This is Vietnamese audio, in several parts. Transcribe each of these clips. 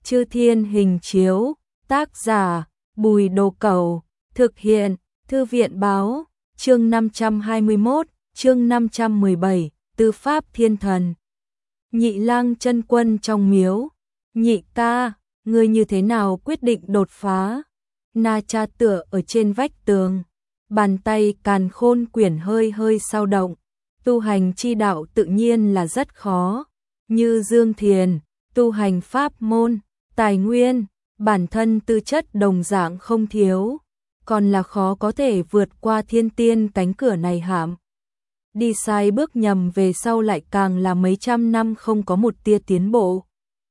Chư Thiên Hình Chiếu, tác giả Bùi Đồ Cẩu, thực hiện Thư viện Báo, chương 521, chương 517, Tư Pháp Thiên Thần. Nhị Lang chân quân trong miếu, nhị ca, ngươi như thế nào quyết định đột phá? Na Cha tựa ở trên vách tường, bàn tay càn khôn quyển hơi hơi dao động. Tu hành chi đạo tự nhiên là rất khó, như Dương Thiền, tu hành pháp môn, tài nguyên, bản thân tư chất đồng dạng không thiếu, còn là khó có thể vượt qua thiên tiên cánh cửa này hãm. Đi sai bước nhầm về sau lại càng là mấy trăm năm không có một tia tiến bộ.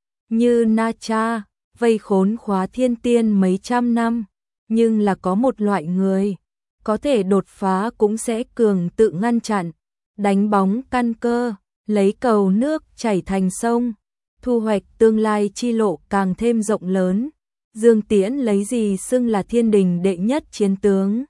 Như Na Cha, vây khốn khóa thiên tiên mấy trăm năm, nhưng là có một loại người, có thể đột phá cũng sẽ cường tự ngăn chặn, đánh bóng căn cơ, lấy cầu nước chảy thành sông, thu hoạch tương lai chi lộ càng thêm rộng lớn. Dương Tiễn lấy gì xưng là thiên đình đệ nhất chiến tướng?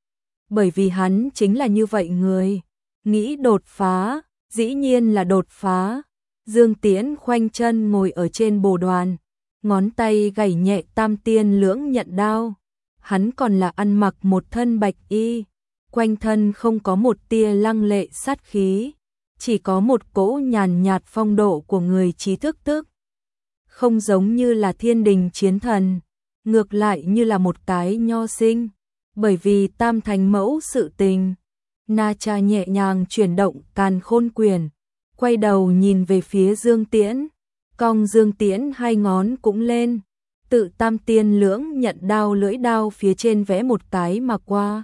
Bởi vì hắn chính là như vậy người, nghĩ đột phá, dĩ nhiên là đột phá. Dương Tiễn khoanh chân ngồi ở trên bồ đoàn, ngón tay gảy nhẹ tam tiên lưỡng nhận đao. Hắn còn là ăn mặc một thân bạch y, quanh thân không có một tia lăng lệ sát khí, chỉ có một cỗ nhàn nhạt phong độ của người trí thức tức. Không giống như là thiên đình chiến thần, ngược lại như là một cái nho sinh, bởi vì tam thành mẫu sự tình. Na Cha nhẹ nhàng chuyển động càn khôn quyển, quay đầu nhìn về phía Dương Tiễn, cong Dương Tiễn hai ngón cũng lên, tự tam tiên lưỡng nhận đao lưỡi đao phía trên vẽ một cái mà qua.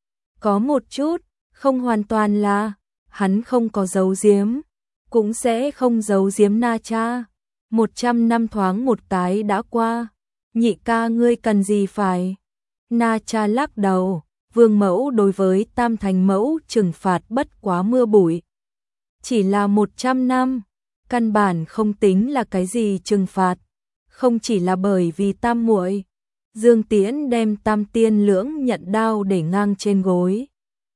Có một chút, không hoàn toàn là, hắn không có giấu giếm, cũng sẽ không giấu giếm Na Cha. 100 năm thoáng một cái đã qua, nhị ca ngươi cần gì phải? Na Cha lắc đầu, vương mẫu đối với tam thành mẫu trừng phạt bất quá mưa bụi. Chỉ là 100 năm, căn bản không tính là cái gì trừng phạt, không chỉ là bởi vì tam muội. Dương Tiễn đem tam tiên lưỡng nhận đao để ngang trên gối,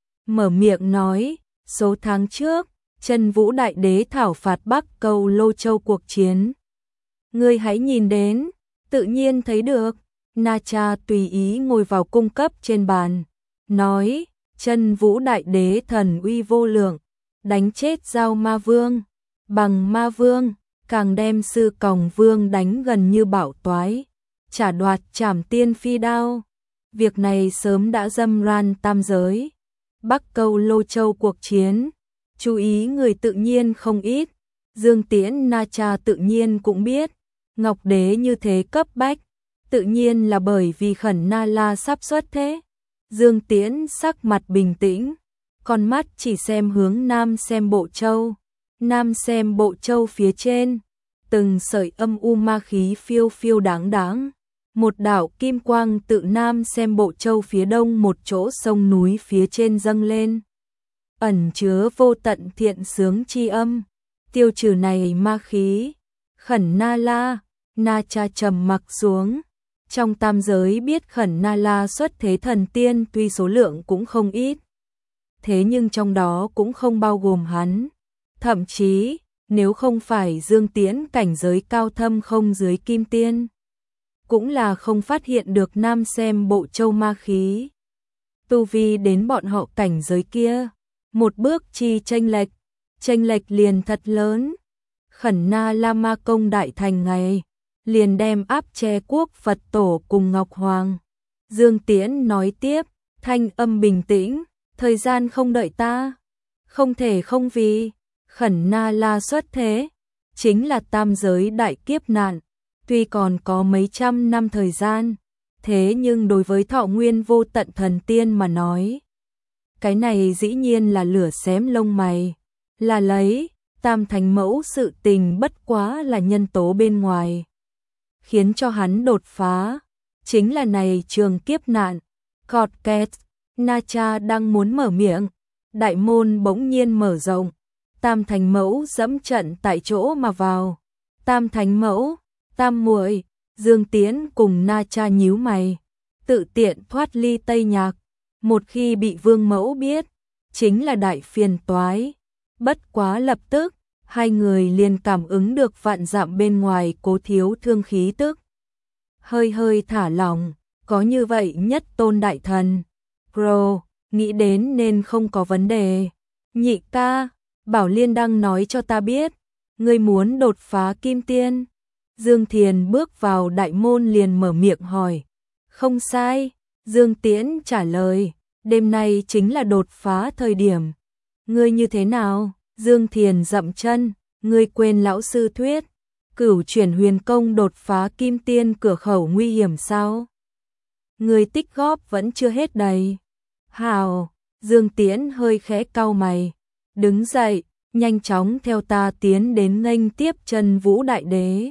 mở miệng nói, số tháng trước, Chân Vũ Đại Đế thảo phạt Bắc Câu Lô Châu cuộc chiến. Ngươi hãy nhìn đến, tự nhiên thấy được. Na Cha tùy ý ngồi vào cung cấp trên bàn, nói, Chân Vũ Đại Đế thần uy vô lượng, đánh chết Giao Ma Vương, bằng Ma Vương, càng đem Sư Còng Vương đánh gần như bạo toái, trả đoạt Trảm Tiên Phi đao. Việc này sớm đã râm ran tam giới. Bắc Câu Lô Châu cuộc chiến, chú ý người tự nhiên không ít. Dương Tiễn Na Cha tự nhiên cũng biết, Ngọc Đế như thế cấp bách, tự nhiên là bởi vì Khẩn Na La sắp xuất thế. Dương Tiễn sắc mặt bình tĩnh, con mắt chỉ xem hướng nam xem bộ châu. Nam xem bộ châu phía trên, từng sợi âm u ma khí phiêu phiêu đáng đáng. Một đạo kim quang tự nam xem bộ châu phía đông một chỗ sông núi phía trên dâng lên, ẩn chứa vô tận thiện sướng chi âm, tiêu trừ này ma khí. Khẩn Na La, Na Cha trầm mặc xuống. Trong tam giới biết Khẩn Na La xuất thế thần tiên tuy số lượng cũng không ít, thế nhưng trong đó cũng không bao gồm hắn. Thậm chí, nếu không phải Dương Tiễn cảnh giới cao thâm không dưới kim tiên, cũng là không phát hiện được nam xem bộ châu ma khí. Tu vi đến bọn họ cảnh giới kia, một bước chi chênh lệch liền thật lớn. Khẩn Na La ma công đại thành ngày, liền đem áp che quốc Phật tổ cùng Ngọc Hoàng. Dương Tiễn nói tiếp, thanh âm bình tĩnh, thời gian không đợi ta, không thể không vì Khẩn Na La xuất thế, chính là tam giới đại kiếp nạn. Tuy còn có mấy trăm năm thời gian, thế nhưng đối với thọ nguyên vô tận thần tiên mà nói, cái này dĩ nhiên là lửa xém lông mày, là lấy tam thành mẫu sự tình bất quá là nhân tố bên ngoài. Khiến cho hắn đột phá, chính là này trường kiếp nạn. Cọt kẹt, Na Cha đang muốn mở miệng, đại môn bỗng nhiên mở rộng, tam thành mẫu dẫm trận tại chỗ mà vào. Tam thành mẫu, tam muội. Dương Tiễn cùng Na Cha nhíu mày, tự tiện thoát ly Tây Nhạc, một khi bị vương mẫu biết, chính là đại phiền toái. Bất quá lập tức, hai người liền cảm ứng được vạn dặm bên ngoài Cố Thiếu Thương khí tức. Hơi hơi thả lỏng, có như vậy nhất tôn đại thần. Pro, nghĩ đến nên không có vấn đề. Nhị ca, Bảo Liên đang nói cho ta biết, ngươi muốn đột phá kim tiên. Dương Thiền bước vào đại môn liền mở miệng hỏi. Không sai, Dương Tiễn trả lời, đêm nay chính là đột phá thời điểm. Ngươi như thế nào? Dương Thiền dậm chân, ngươi quên lão sư thuyết, Cửu Chuyển Huyền Công đột phá kim tiên cửa khẩu nguy hiểm sao? Ngươi tích góp vẫn chưa hết đầy. Hào, Dương Tiễn hơi khẽ cau mày, đứng dậy, nhanh chóng theo ta tiến đến nghênh tiếp Chân Vũ Đại Đế.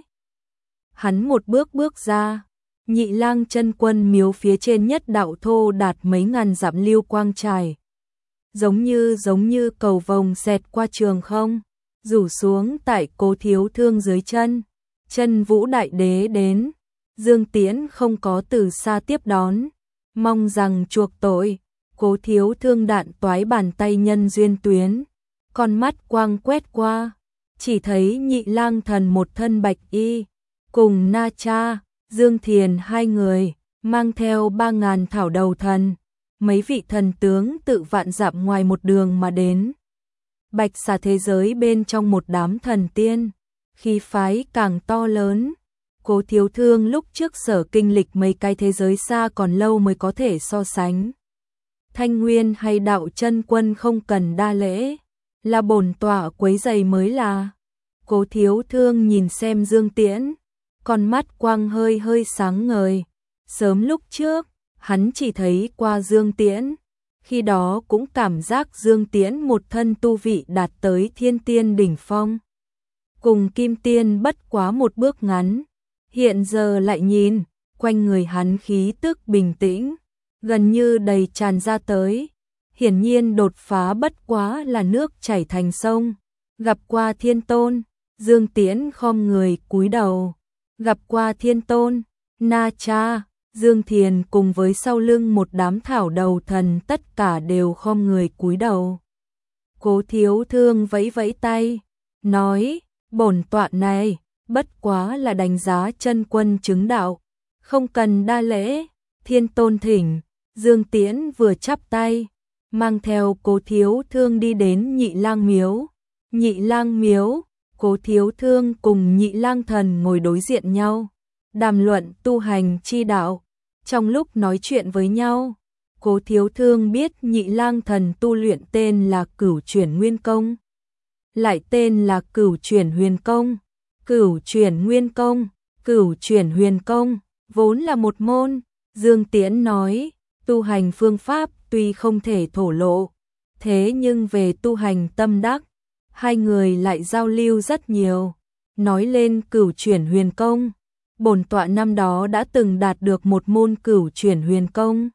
Hắn một bước bước ra, Nhị Lang Chân Quân miếu phía trên nhất đạo thô đạt mấy ngàn dặm lưu quang trải. Giống như cầu vồng xẹt qua trường không, rủ xuống tại Cố Thiếu Thương dưới chân. Chân Vũ Đại Đế đến, Dương Tiễn không có từ xa tiếp đón, mong rằng chuộc tội. Cố Thiếu Thương đạn toái bàn tay nhân duyên tuyến, con mắt quang quét qua, chỉ thấy Nhị Lang Thần một thân bạch y, cùng Na Cha, Dương Thiền hai người, mang theo 3.000 thảo đầu thần, mấy vị thần tướng tự vạn dặm ngoài một đường mà đến. Bạch xà thế giới bên trong một đám thần tiên, khí phái càng to lớn. Cố Thiếu Thương lúc trước sở kinh lịch mấy cái thế giới xa còn lâu mới có thể so sánh. Thanh Nguyên hay Đạo Chân Quân không cần đa lễ, là bổn tọa quấy giày mới là. Cố Thiếu Thương nhìn xem Dương Tiễn, con mắt quang hơi hơi sáng ngời. Sớm lúc trước, hắn chỉ thấy qua Dương Tiễn, khi đó cũng cảm giác Dương Tiễn một thân tu vị đạt tới thiên tiên đỉnh phong. Cùng kim tiên bất quá một bước ngắn, hiện giờ lại nhìn, quanh người hắn khí tức bình tĩnh, gần như đầy tràn ra tới. Hiển nhiên đột phá bất quá là nước chảy thành sông. Gặp qua Thiên Tôn, Dương Tiễn khom người cúi đầu. Gặp qua Thiên Tôn, Na Cha, Dương Thiền cùng với sau lưng một đám thảo đầu thần tất cả đều khom người cúi đầu. Cố Thiếu Thương vẫy vẫy tay, nói, bổn tọa này, bất quá là đánh giá chân quân chứng đạo, không cần đa lễ. Thiên Tôn thỉnh. Dương Tiễn vừa chắp tay, mang theo Cố Thiếu Thương đi đến Nhị Lang miếu. Nhị Lang miếu, Cố Thiếu Thương cùng Nhị Lang Thần ngồi đối diện nhau, đàm luận tu hành chi đạo. Trong lúc nói chuyện với nhau, Cố Thiếu Thương biết Nhị Lang Thần tu luyện tên là Cửu Chuyển Nguyên Công, lại tên là Cửu Chuyển Huyền Công. Cửu Chuyển Nguyên Công, Cửu Chuyển Huyền Công, vốn là một môn. Dương Tiễn nói, tu hành phương pháp tuy không thể thổ lộ, thế nhưng về tu hành tâm đắc, hai người lại giao lưu rất nhiều. Nói lên Cửu Chuyển Huyền Công, bổn tọa năm đó đã từng đạt được một môn Cửu Chuyển Huyền Công.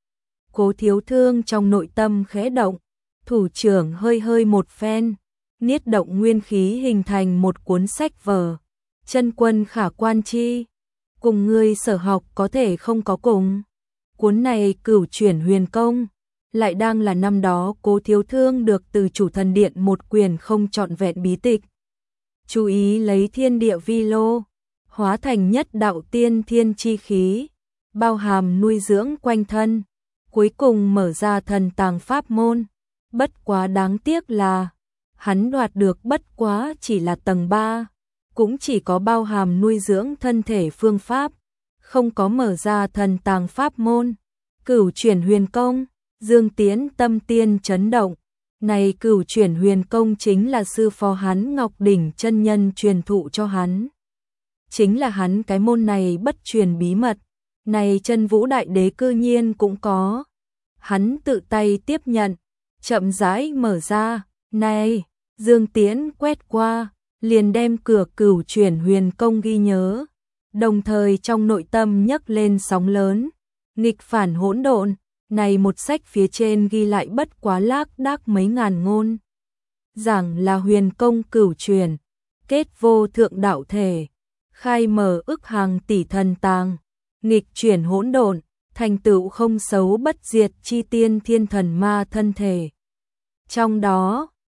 Cố Thiếu Thương trong nội tâm khẽ động, thủ trưởng hơi hơi một phen, niết động nguyên khí hình thành một cuốn sách vở. Chân quân khả quan chi, cùng ngươi sở học có thể không có cùng. Cuốn này Cửu Chuyển Huyền Công, lại đang là năm đó Cố Thiếu Thương được từ chủ thần điện một quyền không trọn vẹn bí tịch. Chú ý lấy thiên địa vi lô, hóa thành nhất đạo tiên thiên chi khí, bao hàm nuôi dưỡng quanh thân, cuối cùng mở ra thần tàng pháp môn. Bất quá đáng tiếc là, hắn đoạt được bất quá chỉ là tầng 3, cũng chỉ có bao hàm nuôi dưỡng thân thể phương pháp, không có mở ra thần tàng pháp môn. Cửu Chuyển Huyền Công, Dương Tiễn tâm tiên chấn động. Này Cửu Chuyển Huyền Công chính là sư phó hắn Ngọc Đỉnh chân nhân truyền thụ cho hắn. Chính là hắn cái môn này bất truyền bí mật, này Chân Vũ Đại Đế cư nhiên cũng có. Hắn tự tay tiếp nhận, chậm rãi mở ra, này, Dương Tiễn quét qua, liền đem cửa Cửu Chuyển Huyền Công ghi nhớ, đồng thời trong nội tâm nhấc lên sóng lớn. Nghịch phản hỗn độn, này một sách phía trên ghi lại bất quá lác đác mấy ngàn ngôn. Giảng là huyền công cửu truyền, kết vô thượng đạo thể, khai mở ức hàng tỷ thần tàng, nghịch chuyển hỗn độn, thành tựu không xấu bất diệt chi tiên thiên thần ma thân thể. Trong đó,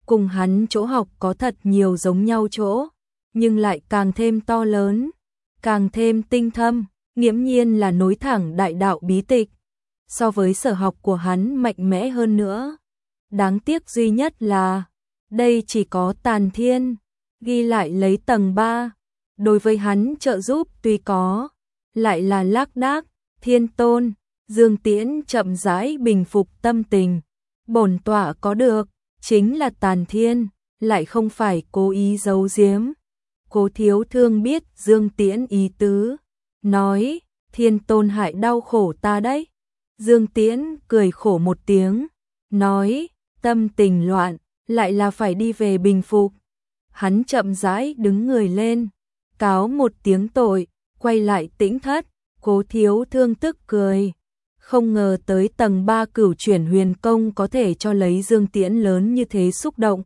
cùng hắn chỗ học có thật nhiều giống nhau chỗ, nhưng lại càng thêm to lớn, càng thêm tinh thâm, nghiễm nhiên là nối thẳng đại đạo bí tịch. So với sở học của hắn mạnh mẽ hơn nữa. Đáng tiếc duy nhất là, đây chỉ có Tàn Thiên, ghi lại lấy tầng 3. Đối với hắn trợ giúp tuy có, lại là lác đác. Thiên Tôn, Dương Tiễn chậm rãi bình phục tâm tình. Bổn tọa có được, chính là Tàn Thiên, lại không phải cố ý giấu giếm. Cố Thiếu Thương biết Dương Tiễn ý tứ, nói, Thiên Tôn hại đau khổ ta đấy. Dương Tiễn cười khổ một tiếng, nói, tâm tình loạn, lại là phải đi về bình phục. Hắn chậm rãi đứng người lên, cáo một tiếng tội, quay lại tĩnh thất. Cố Thiếu Thương tức cười, không ngờ tới tầng 3 Cửu Chuyển Huyền Công có thể cho lấy Dương Tiễn lớn như thế xúc động.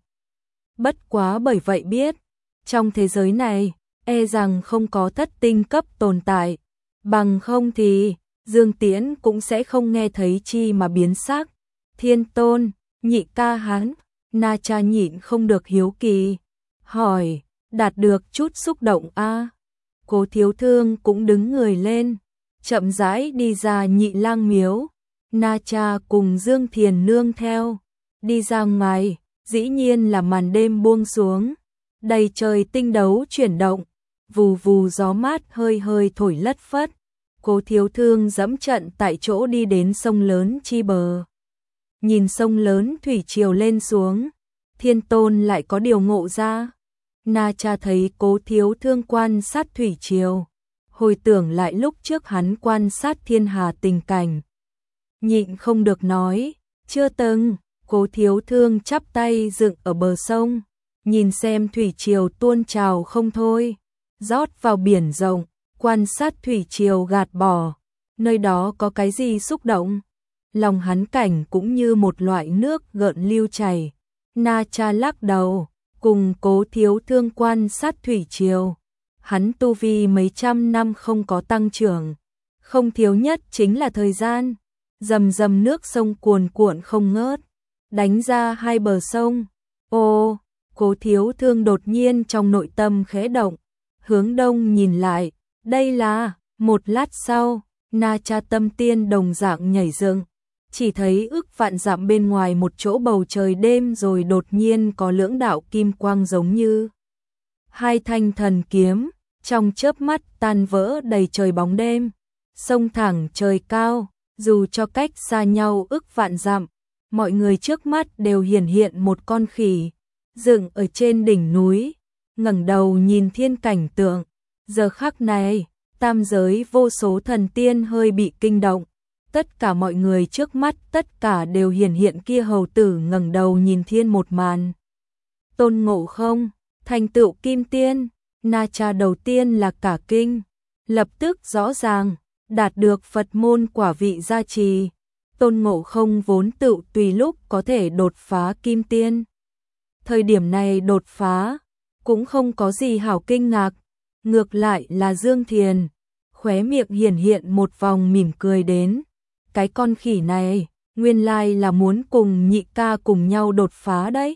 Bất quá bởi vậy biết, trong thế giới này, e rằng không có thất tinh cấp tồn tại, bằng không thì Dương Tiễn cũng sẽ không nghe thấy chi mà biến sắc. Thiên Tôn, nhị ca hắn, Na Cha nhịn không được hiếu kỳ, hỏi, đạt được chút xúc động a? Cố Thiếu Thương cũng đứng người lên, chậm rãi đi ra Nhị Lang miếu. Na Cha cùng Dương Thiền nương theo, đi ra ngoài, dĩ nhiên là màn đêm buông xuống, đầy trời tinh đấu chuyển động, vù vù gió mát hơi hơi thổi lất phất. Cố Thiếu Thương dẫm trận tại chỗ đi đến sông lớn chi bờ. Nhìn sông lớn thủy triều lên xuống, Thiên Tôn lại có điều ngộ ra. Na Cha thấy Cố Thiếu Thương quan sát thủy triều, hồi tưởng lại lúc trước hắn quan sát thiên hà tình cảnh. Nhịn không được nói, chưa từng. Cố Thiếu Thương chắp tay dựng ở bờ sông, nhìn xem thủy triều tuôn trào không thôi, rót vào biển rộng, quan sát thủy triều gạt bỏ, nơi đó có cái gì xúc động. Lòng hắn cảnh cũng như một loại nước gợn lưu chảy. Na Cha lắc đầu, cùng Cố Thiếu Thương quan sát thủy triều. Hắn tu vi mấy trăm năm không có tăng trưởng, không thiếu nhất chính là thời gian. Rầm rầm nước sông cuồn cuộn không ngớt, đánh ra hai bờ sông. Ô, Cố Thiếu Thương đột nhiên trong nội tâm khẽ động, hướng đông nhìn lại, đây là. Một lát sau, Na Cha tâm tiên đồng dạng nhảy dựng, chỉ thấy ức vạn dặm bên ngoài một chỗ bầu trời đêm rồi đột nhiên có lưỡng đạo kim quang giống như hai thanh thần kiếm, trong chớp mắt tan vỡ đầy trời bóng đêm, sông thẳng trời cao. Dù cho cách xa nhau ức vạn dặm, mọi người trước mắt đều hiển hiện một con khỉ, dựng ở trên đỉnh núi, ngẩng đầu nhìn thiên cảnh tượng. Giờ khắc này, tam giới vô số thần tiên hơi bị kinh động, tất cả mọi người trước mắt tất cả đều hiển hiện kia hầu tử ngẩng đầu nhìn thiên một màn. Tôn Ngộ Không, thành tựu kim tiên. Na Cha đầu tiên là cả kinh, lập tức rõ ràng, đạt được Phật môn quả vị gia trì. Tôn Ngộ Không vốn tự tùy lúc có thể đột phá kim tiên. Thời điểm này đột phá, cũng không có gì hảo kinh ngạc, ngược lại là Dương Thiền, khóe miệng hiển hiện một vòng mỉm cười đến. Cái con khỉ này, nguyên lai là muốn cùng nhị ca cùng nhau đột phá đấy.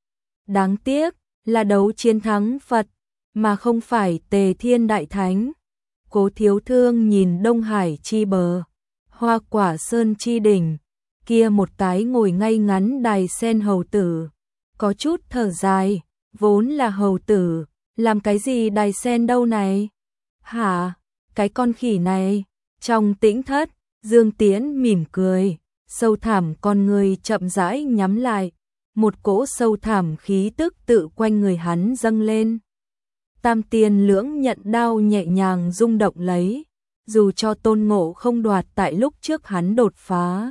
Đáng tiếc, là đấu chiến thắng Phật, mà không phải Tề Thiên Đại Thánh. Cố Thiếu Thương nhìn Đông Hải chi bờ, Hoa Quả Sơn chi đỉnh, kia một cái ngồi ngay ngắn đài sen hầu tử, có chút thở dài, vốn là hầu tử, làm cái gì đài sen đâu này? Hả, cái con khỉ này? Trong tĩnh thất, Dương Tiễn mỉm cười, sâu thẳm con người chậm rãi nhắm lại, một cỗ sâu thẳm khí tức tự quanh người hắn dâng lên. Tam tiên lưỡng nhận đao nhẹ nhàng rung động lấy, dù cho Tôn Ngộ Không đoạt tại lúc trước hắn đột phá.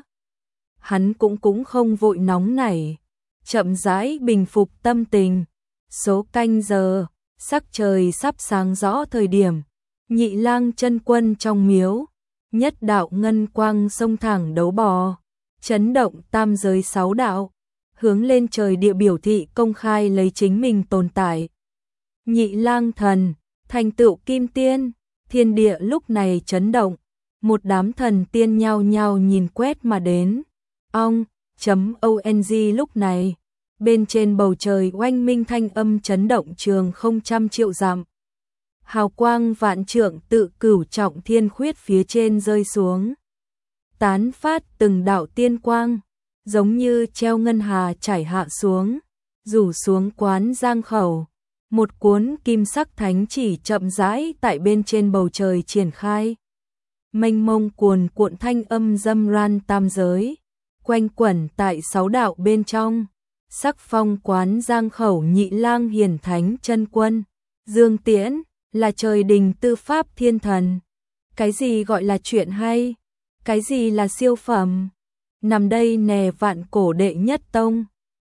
Hắn cũng không vội nóng nảy, chậm rãi bình phục tâm tình. Số canh giờ, sắc trời sắp sáng rõ thời điểm, Nhị Lang chân quân trong miếu, nhất đạo ngân quang sông thẳng đấu bò, chấn động tam giới sáu đạo, hướng lên trời địa biểu thị công khai lấy chính mình tồn tại. Nhị Lang thần, thành tựu kim tiên, thiên địa lúc này chấn động, một đám thần tiên nhao nhao nhìn quét mà đến. Ong.ong lúc này, bên trên bầu trời oanh minh thanh âm chấn động trường không trăm triệu dặm. Hào quang vạn trượng tự cửu trọng thiên khuyết phía trên rơi xuống. Tán phát từng đạo tiên quang, giống như treo ngân hà chảy hạ xuống, rủ xuống quán giang khẩu. Một cuốn kim sắc thánh chỉ chậm rãi tại bên trên bầu trời triển khai. Mênh mông cuồn cuộn thanh âm dâm ran tam giới, quanh quẩn tại 6 đạo bên trong. Sắc phong quán giang khẩu nhị lang hiển thánh chân quân, Dương Tiễn, là trời đình tư pháp thiên thần. Cái gì gọi là chuyện hay? Cái gì là siêu phẩm? Nằm đây nè vạn cổ đệ nhất tông.